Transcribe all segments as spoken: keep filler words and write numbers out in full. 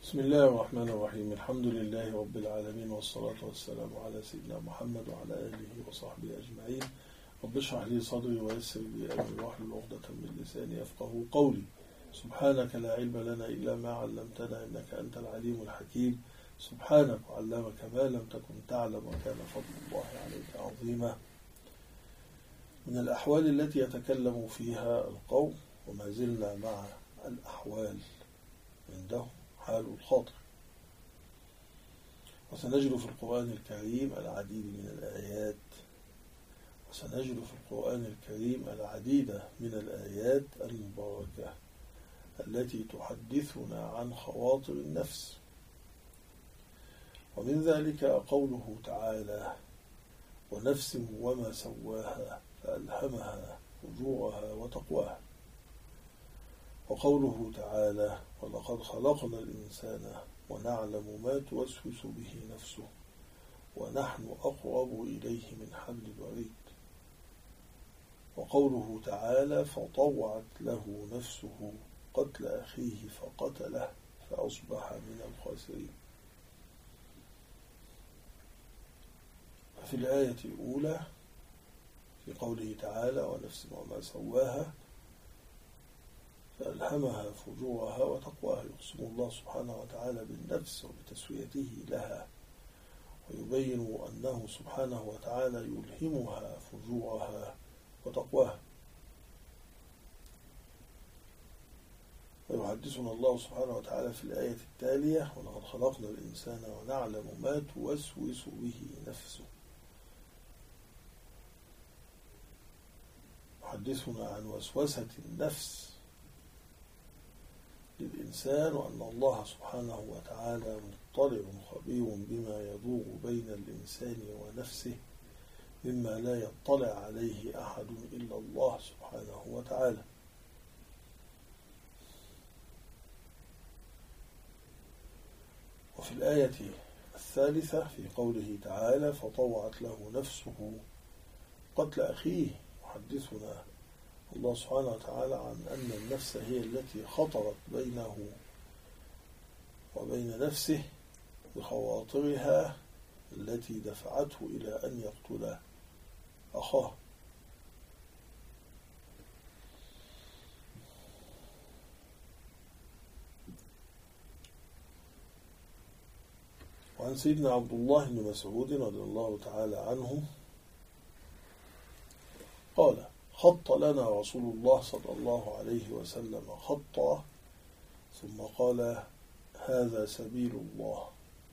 بسم الله الرحمن الرحيم. الحمد لله رب العالمين، والصلاة والسلام على سيدنا محمد وعلى آله وصحبه أجمعين. رب اشرح لي صدري ويسر لي أمري واحلل عقدة من لساني يفقهوا قولي. سبحانك لا علم لنا إلا ما علمتنا إنك أنت العليم الحكيم. سبحانك وعلمك ما لم تكن تعلم وكان فضل الله عليك عظيما. من الأحوال التي يتكلم فيها القوم، وما زلنا مع الأحوال عندهم، حال الخاطر. وسنجد في القرآن الكريم العديد من الآيات وسنجد في القرآن الكريم العديد من الآيات المباركة التي تحدثنا عن خواطر النفس. ومن ذلك قوله تعالى: ونفس وما سواها فألهمها فجورها وتقواها. وقوله تعالى: ولقد خلقنا الإنسان ونعلم ما توسوس به نفسه ونحن أقرب إليه من حبل الوريد. وقوله تعالى: فطوعت له نفسه قتل أخيه فقتله فأصبح من الخاسرين. ففي الآية الأولى في قوله تعالى: ونفس وما سواها فألهمها فجورها وتقواها، يقسم الله سبحانه وتعالى بالنفس وبتسويته لها، ويبين أنه سبحانه وتعالى يلهمها فجورها وتقواها. ويحدثنا الله سبحانه وتعالى في الآية التالية: ولقد خلقنا الإنسان ونعلم ما توسوس به نفسه. يحدثنا عن وسوسة النفس للإنسان، وأن الله سبحانه وتعالى مطلع خبير بما يدور بين الإنسان ونفسه مما لا يطلع عليه أحد إلا الله سبحانه وتعالى. وفي الآية الثالثة في قوله تعالى: فطوعت له نفسه قتل أخيه، يحدثنا الله سبحانه وتعالى عن أن النفس هي التي خطرت بينه وبين نفسه بخواطرها التي دفعته إلى أن يقتل أخاه. وعن سيدنا عبد الله بن مسعود رضي الله تعالى عنه قال: خط لنا رسول الله صلى الله عليه وسلم خطا ثم قال: هذا سبيل الله،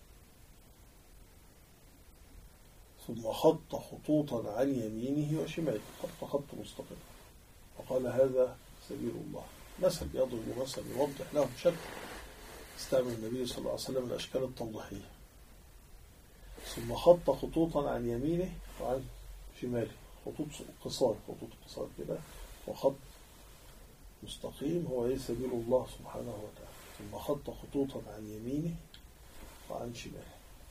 ثم خط خطوطا عن يمينه وشماله، خط خط مستقيم، وقال: هذا سبيل الله. مثل يضرب مثل يوضح له شكل استعمل النبي صلى الله عليه وسلم الأشكال التوضيحية. ثم خط خطوطا عن يمينه وعن شماله، خطوط قصار خطوط قصار كده، وخط مستقيم هو ايه؟ سبيل الله سبحانه وتعالى. ثم خط خطوطا عن يمينه وعن شماله،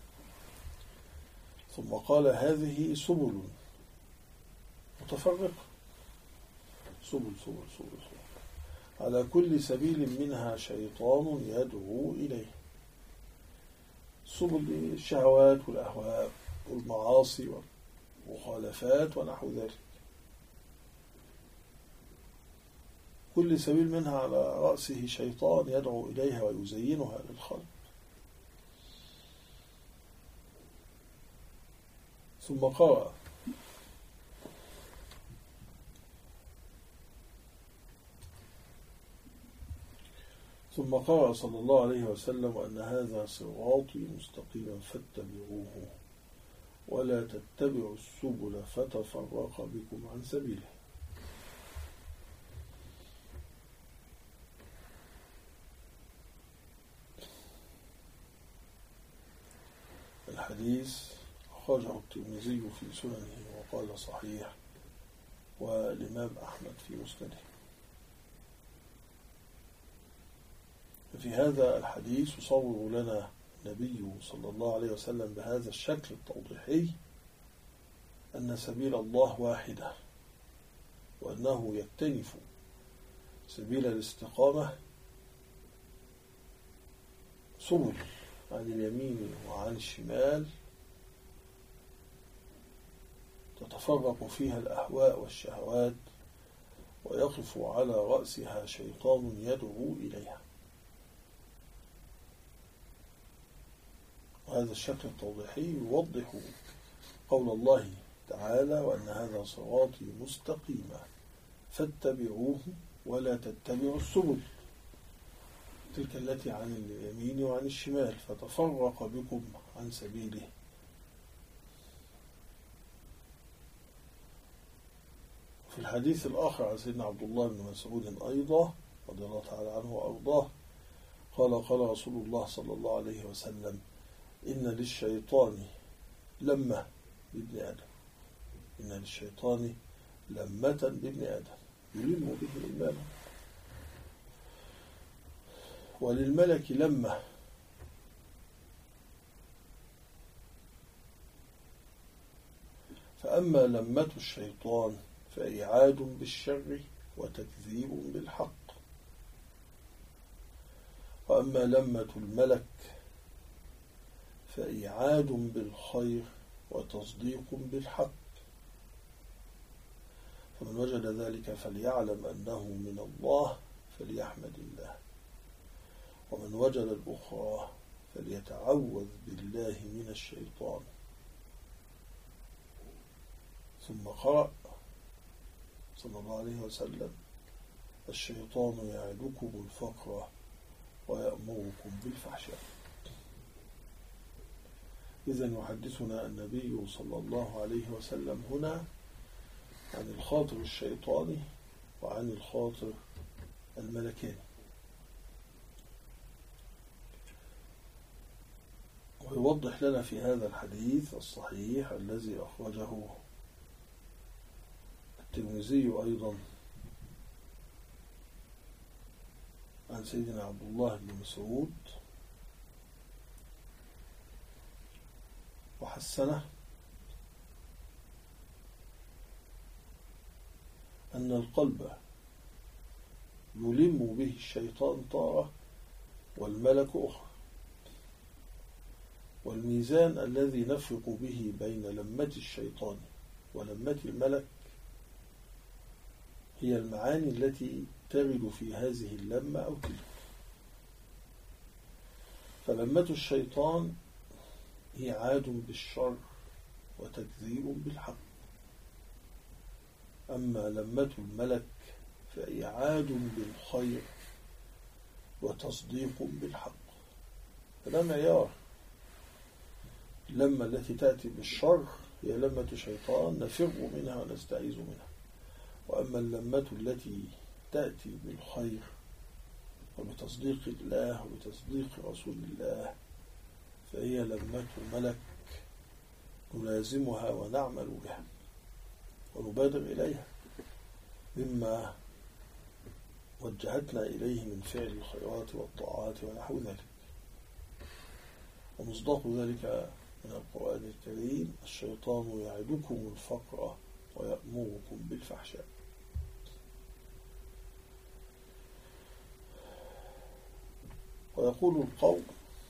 ثم قال: هذه سبل متفرقة، سبل سبل سبل سبل على كل سبيل منها شيطان يدعو إليه. سبل الشهوات والأهواء والمعاصي والمخالفات ونحو ذلك، كل سبيل منها على رأسه شيطان يدعو إليها ويزينها للخلق. ثم قرأ: ثم قرأ صلى الله عليه وسلم: أن هذا صراطي مستقيما فاتبعوه ولا تتبعوا السبل فتفرق بكم عن سبيله. الحديث أخرجه الترمذي في سننه وقال صحيح، والإمام أحمد في مسنده. ففي هذا الحديث يصور لنا النبي صلى الله عليه وسلم بهذا الشكل التوضيحي أن سبيل الله واحدة، وأنه يكتنف سبيل الاستقامة سبل عن اليمين وعن الشمال تتفرق فيها الأهواء والشهوات، ويقف على رأسها شيطان يدعو إليها. وهذا الشكل التوضيحي يوضح قول الله تعالى: وأن هذا صراطي مستقيما فاتبعوه ولا تتبعوا السبل، تلك التي عن اليمين وعن الشمال، فتفرق بكم عن سبيله. في الحديث الآخر عن سيدنا عبد الله بن مسعود أيضا رضي الله تعالى عنه وأرضاه قال: قال رسول الله صلى الله عليه وسلم: إن للشيطان لمة بابن آدم، إن للشيطان لمة بابن آدم يلم به الإمام، وللملك لمة، فأما لمة الشيطان فإعاد بالشر وتكذيب بالحق، وأما لمة الملك فإعاد بالخير وتصديق بالحق. فمن وجد ذلك فليعلم أنه من الله فليحمد الله، ومن وجد الأخرى فليتعوذ بالله من الشيطان. ثم قرأ صلى الله عليه وسلم: الشيطان يعدكم الفقر ويأمركم بالفحشاء. إذن يحدثنا النبي صلى الله عليه وسلم هنا عن الخاطر الشيطاني وعن الخاطر الملكاني، ويوضح لنا في هذا الحديث الصحيح الذي أخرجه الترمذي أيضا عن سيدنا عبد الله بن مسعود وحسنه، أن القلب يلم به الشيطان طارة والملك أخرى، والميزان الذي نفرق به بين لمة الشيطان ولمة الملك هي المعاني التي ترد في هذه اللمة أو تلك. فلمة الشيطان هي عاد بالشر وتكذيب بالحق، أما لمة الملك فإعاد بالخير وتصديق بالحق. فده معيار. اللمة التي تأتي بالشر هي لمة شيطان نفر منها ونستعيذ منها، وأما اللمة التي تأتي بالخير وبتصديق الله وبتصديق رسول الله فهي لمة الملك نلازمها ونعمل بها ونبادر إليها مما وجهتنا إليه من فعل الخيرات والطاعات ونحو ذلك. ومصداق ذلك من القرآن الكريم: الشيطان يعدكم الفقر ويأمركم بالفحشاء. ويقول القوم: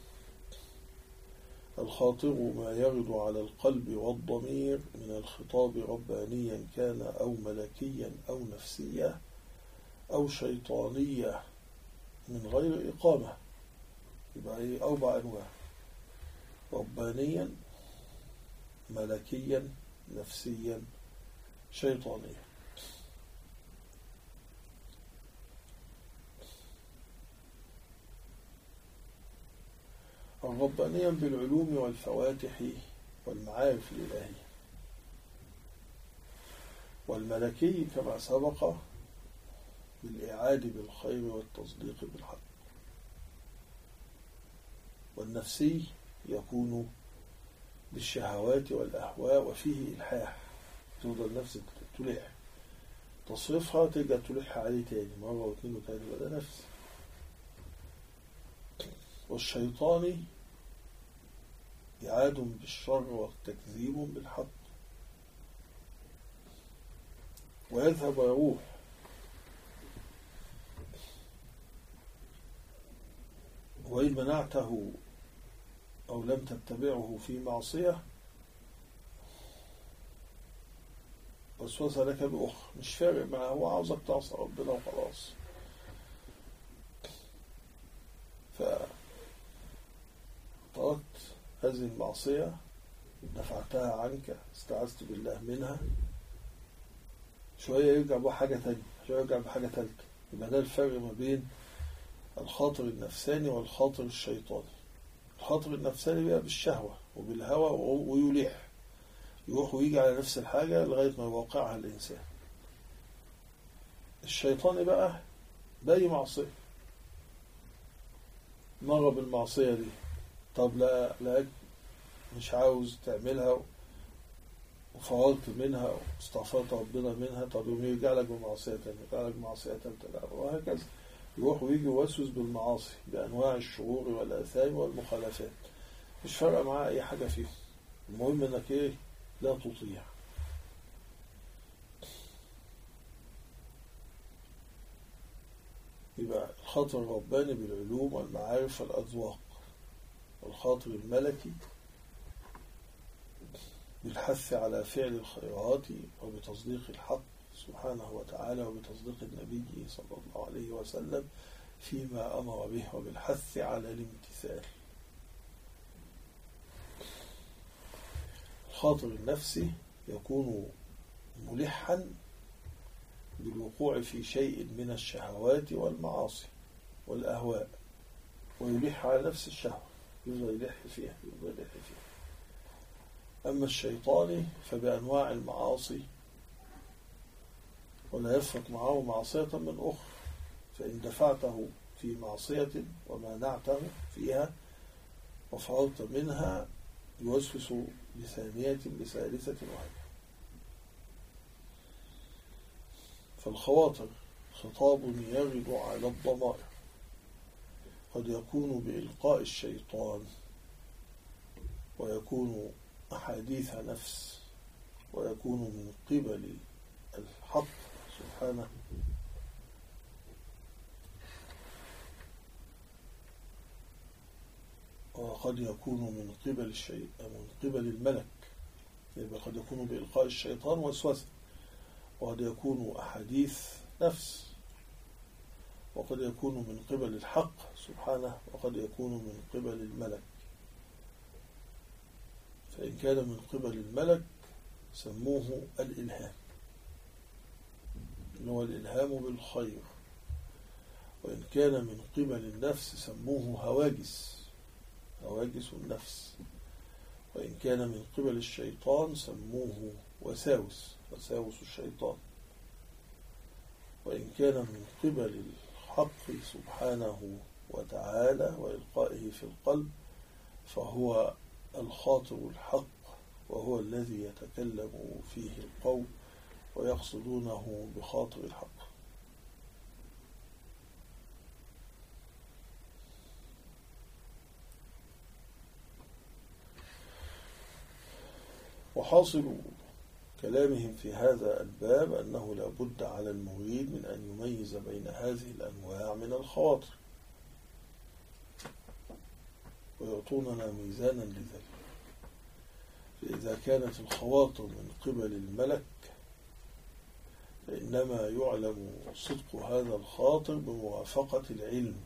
الخاطر ما يرد على القلب والضمير من الخطاب ربانيا كان أو ملكيا أو نفسيا أو شيطانيا من غير إقامة. يبقى إيه؟ أربع أنواع: ربانيا، ملكيا، نفسيا، شيطانيا. الربانيا بالعلوم والفواتح والمعارف الإلهية، والملكي كما سبق بالإعاد بالخير والتصديق بالحق، والنفسي يكون بالشهوات والأهواء وفيه إلحاح، تفضل نفسك تلح تصرفها ترجع تلح عليه تاني مرة واثنين وثلاثة وده نفس. والشيطاني إعاد بالشر والتكذيب بالحق، ويذهب ويروح وإن منعته أو لم تتبعه في معصية وسوس لك بأخر، مش فارق معه، هو عاوزك تعصى ربنا وخلاص. فتركت هذه المعصية، دفعتها عنك، استعذت بالله منها، شوية يرجع بحاجة تانية، شوية يرجع بحاجة تالتة. يبقى ده الفرق ما بين الخاطر النفساني والخاطر الشيطاني. الخاطر النفساني بقى بالشهوة وبالهوى ويلح، يروح ويجي على نفس الحاجة لغاية ما يوقعها الإنسان. الشيطاني بقى بأي معصية، مرة بالمعصية دي، طب لا لا مش عاوز تعملها وفررت منها واستغفرت ربنا منها، طب يوم يرجع لك بمعصية تانية، يرجع لك بمعصية تالتة، وهكذا يروح ويجي يوسوس بالمعاصي بأنواع الشرور والآثام والمخالفات، مش فارقة معاه أي حاجة فيهم، المهم إنك إيه؟ لا تطيع. يبقى الخاطر الرباني بالعلوم والمعارف والأذواق، والخاطر الملكي بالحث على فعل الخيرات وبتصديق الحق سبحانه وتعالى وبتصديق النبي صلى الله عليه وسلم فيما أمر به وبالحث على الامتثال. الخاطر النفسي يكون ملحا بالوقوع في شيء من الشهوات والمعاصي والأهواء، ويلح على نفس الشهوة، يفضل يلح فيها يفضل يلح فيها. أما الشيطاني فبأنواع المعاصي، ولا يفرق معه معصية من أخرى، فإن دفعته في معصية ومانعته فيها وفررت منها يوسوس بثانية بثالثة وهكذا. فالخواطر خطاب يرد على الضمائر، قد يكون بإلقاء الشيطان، ويكون أحاديث نفس، ويكون من قبل الحق سبحانه، وقد يكون من قبل الشيء من قبل الملك، يبقى قد يكون بإلقاء الشيطان وسوسة، وقد يكون أحاديث نفس، وقد يكون من قبل الحق سبحانه، وقد يكون من قبل الملك. فإن كان من قبل الملك سموه الإلهام، اللي هو الإلهام بالخير، وإن كان من قبل النفس سموه هواجس، هواجس النفس، وإن كان من قبل الشيطان سموه وساوس، وساوس الشيطان، وإن كان من قبل الحق سبحانه وتعالى وإلقائه في القلب فهو الخاطر الحق، وهو الذي يتكلم فيه القوم ويقصدونه بخاطر الحق. وحاصل كلامهم في هذا الباب أنه لا بد على المريد من أن يميز بين هذه الأنواع من الخواطر، ويعطوننا ميزانا لذلك. فإذا كانت الخواطر من قبل الملك فإنما يعلم صدق هذا الخاطر بموافقة العلم،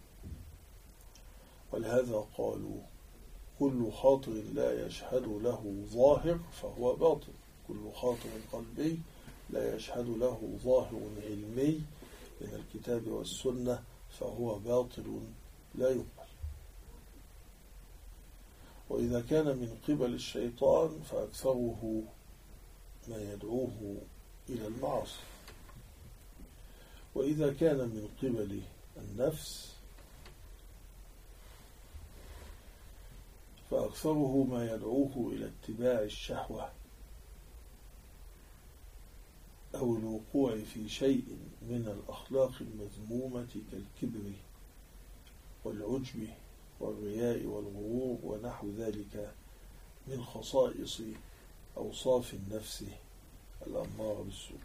ولهذا قالوا كل خاطر لا يشهد له ظاهر فهو باطل، كل خاطر قلبي لا يشهد له ظاهر علمي من الكتاب والسنة فهو باطل لا يقبل. وإذا كان من قبل الشيطان فأكثره ما يدعوه إلى المعاصي، وإذا كان من قبل النفس فأكثره ما يدعوه إلى اتباع الشهوة أو الوقوع في شيء من الأخلاق المذمومة كالكبر والعجب والرياء والغرور ونحو ذلك من خصائص أوصاف النفس الأمارة بالسوء.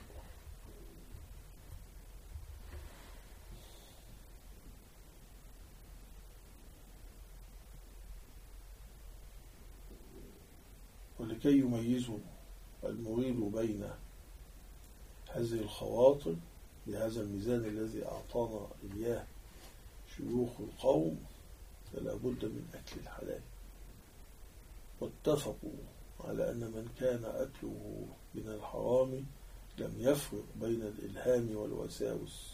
ولكي يميزوا المريد بين هذه الخواطر بهذا الميزان الذي أعطانا إياه شيوخ القوم، فلا بد من أكل الحلال. واتفقوا على أن من كان أكله من الحرام لم يفرق بين الإلهام والوساوس،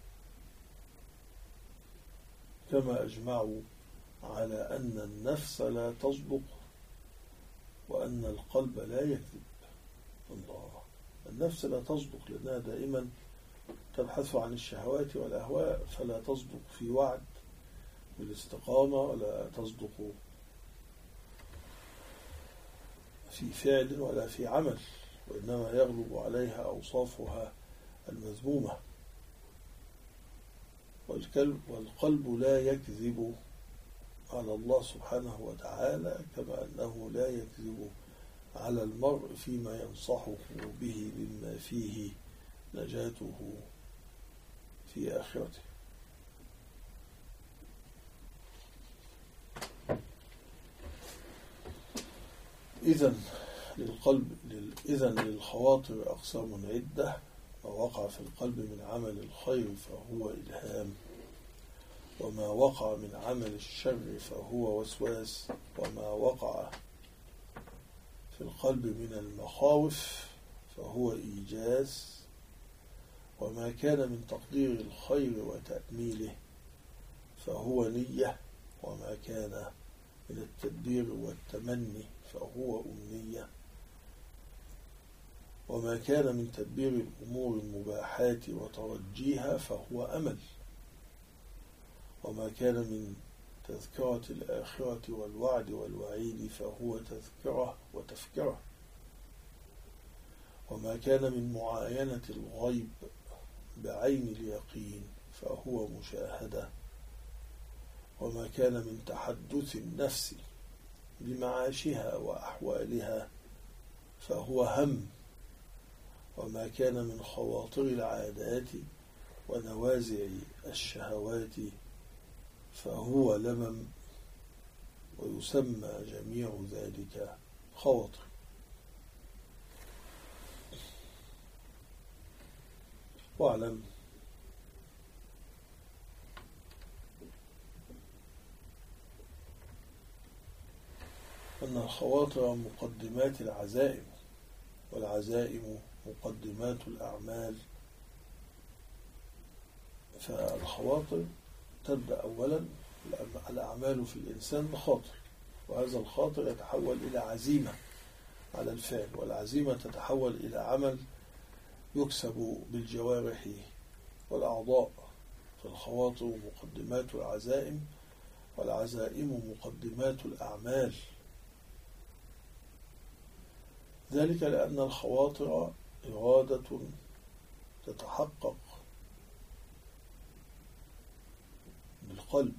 كما أجمعوا على أن النفس لا تصدق وأن القلب لا يكذب. الله، النفس لا تصدق لأنها دائما تبحث عن الشهوات والأهواء، فلا تصدق في وعد بالاستقامة ولا تصدق في فعل ولا في عمل، وإنما يغلب عليها أوصافها المذمومة. والقلب لا يكذب على الله سبحانه وتعالى، كما أنه لا يكذب على المرء فيما ينصحه به مما فيه نجاته في آخرته. إذن للقلب إذن للخواطر أقسام عدة: ما وقع في القلب من عمل الخير فهو إلهام، وما وقع من عمل الشر فهو وسواس، وما وقع في القلب من المخاوف فهو إيجاز، وما كان من تقدير الخير وتأميله فهو نية، وما كان من التدبير والتمني فهو أمنية، وما كان من تدبير الأمور المباحات وترجيها فهو أمل، وما كان من تذكرة الآخرة والوعد والوعيد فهو تذكرة وتفكرة، وما كان من معاينة الغيب بعين اليقين فهو مشاهدة، وما كان من تحدث النفس بمعاشها وأحوالها فهو هم، وما كان من خواطر العادات ونوازع الشهوات فهو لمم، ويسمى جميع ذلك خواطر. واعلم أن الخواطر مقدمات العزائم، والعزائم مقدمات الأعمال. فالخواطر تبدأ أولا الأعمال في الإنسان بخاطر، وهذا الخاطر يتحول إلى عزيمة على الفعل، والعزيمة تتحول إلى عمل يكسب بالجوارح والأعضاء. فالخواطر مقدمات العزائم، والعزائم مقدمات الأعمال. ذلك لأن الخواطر إرادة تتحقق بالقلب،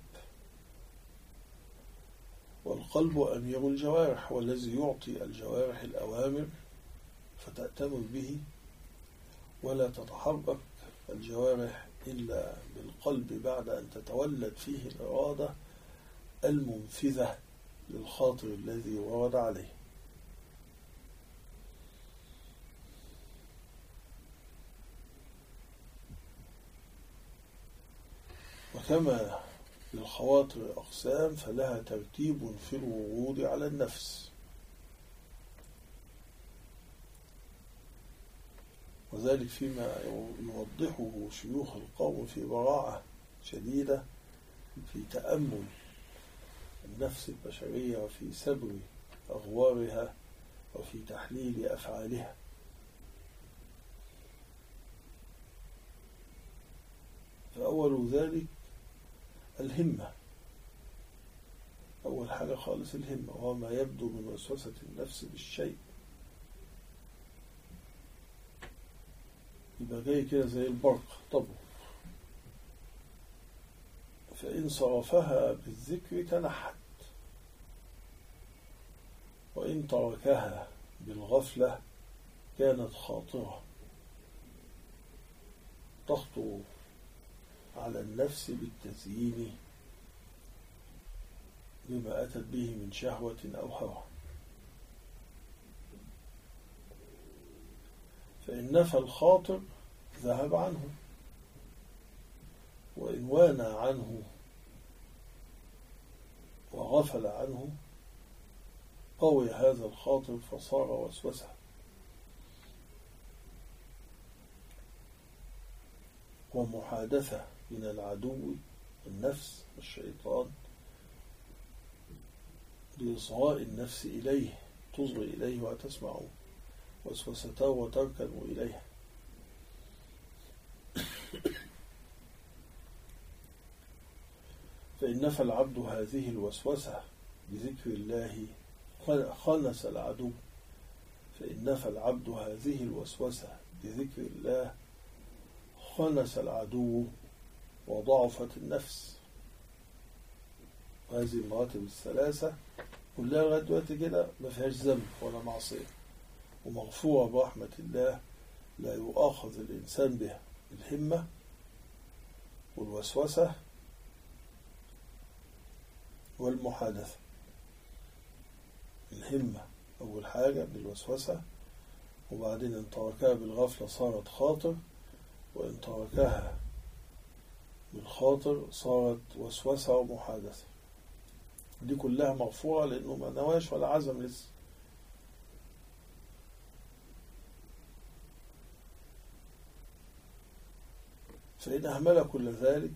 والقلب أمير الجوارح، والذي يعطي الجوارح الأوامر فتأتمر به، ولا تتحرك الجوارح إلا بالقلب بعد أن تتولد فيه الإرادة المنفذة للخاطر الذي ورد عليه. وكما للخواطر أقسام فلها ترتيب في الورود على النفس، وذلك فيما يوضحه شيوخ القوم في براعة شديدة في تأمل النفس البشرية وفي سبر أغوارها وفي تحليل أفعالها. فأول ذلك الهمة، أول حاجة خالص الهمة، وهو ما يبدو من وسوسة النفس بالشيء، يبقى جاي كده زي البرق طبعا، فإن صرفها بالذكر تنحت، وإن تركها بالغفلة كانت خاطرة تخطر على النفس بالتزيين بما أتت به من شهوة أو هوى. فإن نفى الخاطر ذهب عنه، وإن وانى عنه وغفل عنه قوي هذا الخاطر فصار وسوسة. ومحادثة من العدو النفس الشيطان بإصغاء النفس إليه، تصغي إليه وتسمع وسوسته وتركن إليه. فإن نفى العبد هذه الوسوسة بذكر الله خنس العدو فإن نفى العبد هذه الوسوسة بذكر الله خنس العدو وضعفت النفس. وهذه المراتب الثلاثة كلها لغاية دلوقتي كده ما فيهاش ذنب ولا معصية، ومغفورة برحمة الله، لا يؤاخذ الإنسان بها: الهمة والوسوسة والمحادثة. الهمة أول حاجة بالوسوسة، وبعدين إن تركها بالغفلة صارت خاطر، وإن تركها بالخاطر صارت وسوسة ومحادثة. دي كلها مغفورة لأنه ما نواش ولا عزم لسه. فإن أهمل كل ذلك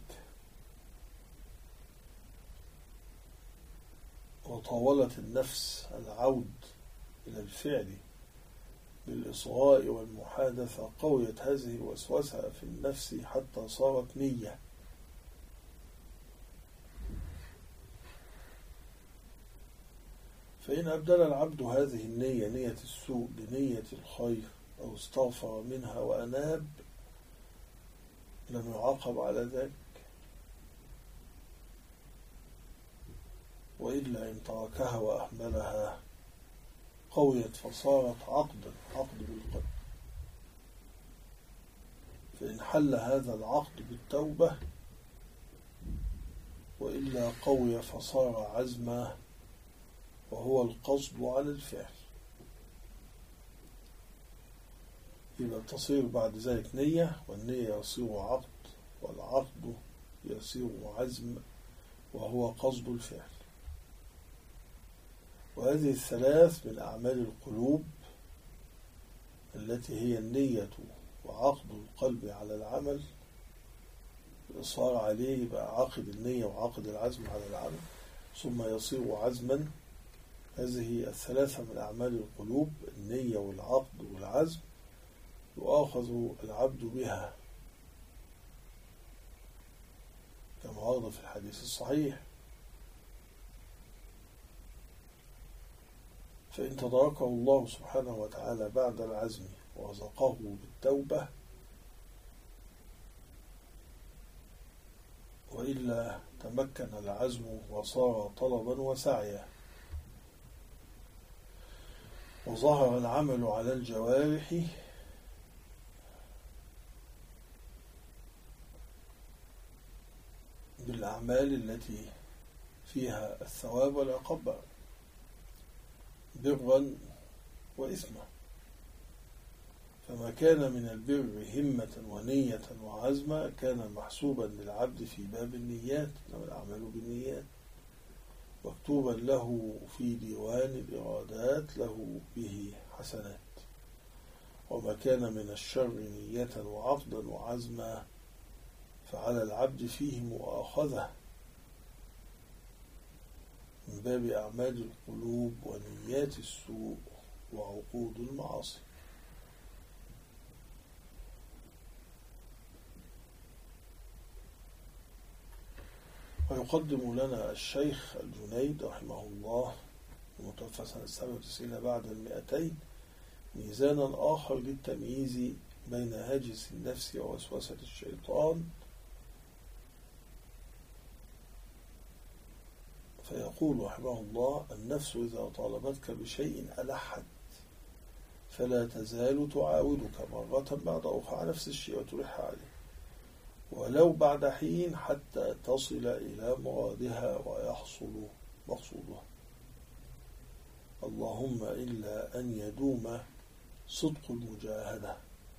وطاولت النفس العود إلى الفعل بالإصغاء والمحادثة قويت هذه الوسوسة في النفس حتى صارت نية. فإن أبدل العبد هذه النية نية السوء بنية الخير أو استغفر منها وأناب لم يعاقب على ذلك، وإلا إن تركها وأهملها قويت فصارت عقدا عقد بالقلب. فإن حل هذا العقد بالتوبة وإلا قوي فصار عزما، وهو القصد على الفعل. يبقى تصير بعد ذلك نية، والنية يصير عقد، والعقد يصير عزم، وهو قصد الفعل. وهذه الثلاث من أعمال القلوب التي هي النية وعقد القلب على العمل. الإصرار عليه يبقى عقد النية وعقد العزم على العمل، ثم يصير عزما. هذه الثلاثة من أعمال القلوب، النية والعقد والعزم، يؤاخذ العبد بها كما ورد في الحديث الصحيح. فإن تداركه الله سبحانه وتعالى بعد العزم ورزقه بالتوبة، وإلا تمكن العزم وصار طلبا وسعيا، وظهر العمل على الجوارح بالأعمال التي فيها الثواب والعقاب برا وإثما. فما كان من البر همة ونية وعزما كان محسوبا للعبد في باب النيات، إنما الأعمال بالنيات، مكتوبا له في ديوان الإرادات له به حسنات. وما كان من الشر نية وعقدا وعزما فعلى العبد فيه مؤاخذة من باب أعمال القلوب ونيات السوء وعقود المعاصي. ويقدم لنا الشيخ الجنيد رحمه الله المتوفى سنة سبعة وتسعين بعد المئتين ميزانا آخر للتمييز بين هاجس النفس ووسوسة الشيطان، فيقول رحمه الله: النفس إذا طالبتك بشيء ألحت فلا تزال تعاودك مرة بعد أخرى على نفس الشيء وتلح عليه، ولو بعد حين حتى تصل إلى مرادها ويحصل مقصودها. اللهم إلا أن يدوم صدق المجاهدة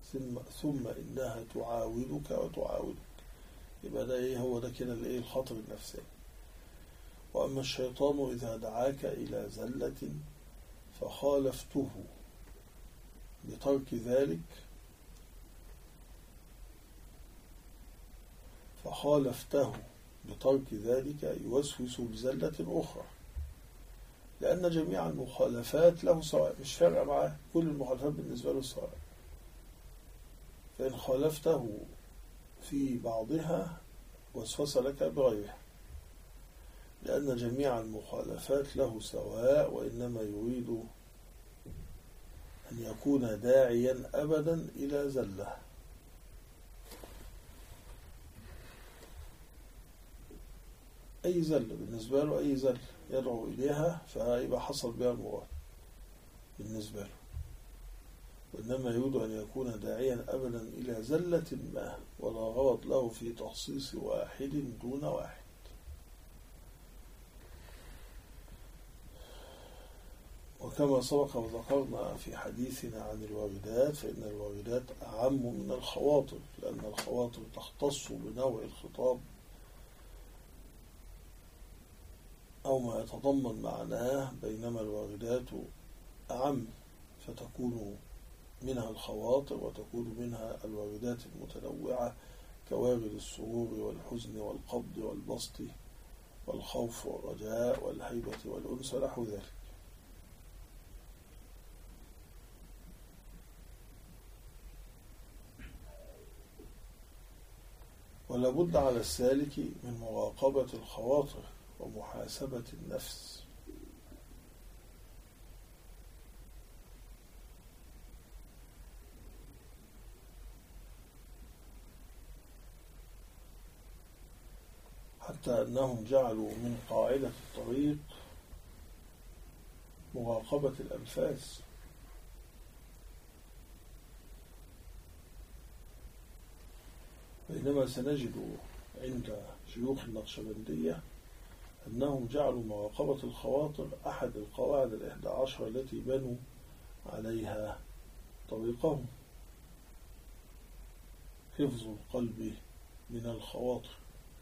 ثم, ثم إنها تعاودك وتعاودك. يبقى ده إيه؟ هو ده كده الإيه؟ الخطر النفسي. وأما الشيطان إذا دعاك إلى زلة فخالفته بترك ذلك فخالفته بترك ذلك يوسوس بزلة أخرى، لأن جميع المخالفات له سواء، مش فارقة معاه، كل المخالفات بالنسبة له سواء. فإن خالفته في بعضها وسوس لك بغيرها، لأن جميع المخالفات له سواء، وإنما يريد أن يكون داعيا أبدا إلى زلة. أي زلة بالنسبة له، أي زلة يدعو إليها فيبقى حصل بها المراد بالنسبة له، وإنما يريد أن يكون داعيا أبدا إلى زلة ما، ولا غرض له في تخصيص واحد دون واحد. وكما سبق وذكرنا في حديثنا عن الواردات، فإن الواردات أعم من الخواطر، لأن الخواطر تختص بنوع الخطاب أو ما يتضمن معناه، بينما الواردات أعم، فتكون منها الخواطر وتكون منها الواردات المتنوعة كوارد السرور والحزن والقبض والبسط والخوف والرجاء والهيبة والأنس ونحو ذلك. ولا بد على السالك من مراقبة الخواطر ومحاسبة النفس، حتى أنهم جعلوا من قاعدة الطريق مراقبة الأنفاس. بينما سنجد عند شيوخ النقشبندية أنهم جعلوا مراقبة الخواطر أحد القواعد الإحدى عشر التي بنوا عليها طريقهم، حفظ القلب من الخواطر.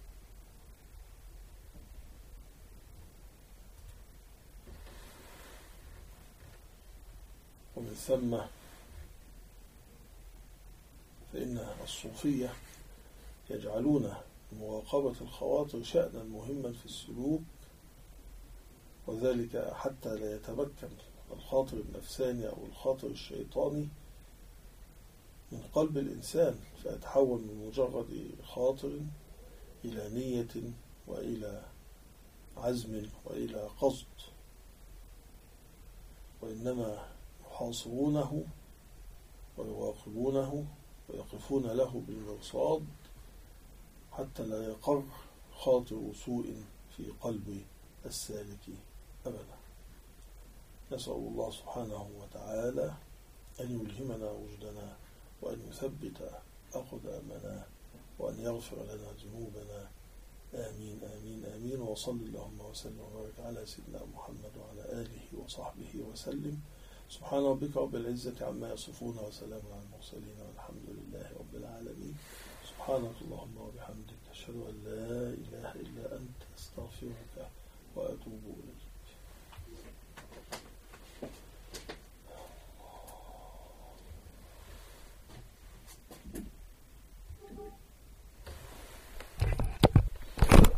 ومن ثم فإن الصوفية يجعلون مراقبة الخواطر شأنا مهما في السلوك، وذلك حتى لا يتمكن الخاطر النفساني أو الخاطر الشيطاني من قلب الإنسان، فيتحول من مجرد خاطر إلى نية وإلى عزم وإلى قصد، وإنما يحاصرونه ويراقبونه ويقفون له بالمرصاد حتى لا يقر خاطر سوء في قلب السالك أبدا. نسأل الله سبحانه وتعالى أن يلهمنا وجدنا، وأن يثبت أقدامنا، وأن يغفر لنا ذنوبنا. آمين آمين آمين. وصل اللهم وسلم وبارك على سيدنا محمد وعلى آله وصحبه وسلم. سبحان ربك رب العزة عما يصفون، وسلام على المرسلين، والحمد لله رب العالمين. سبحانك اللهم وبحمدك، أشهد أن لا إله إلا أنت، أستغفرك وأتوب إليك.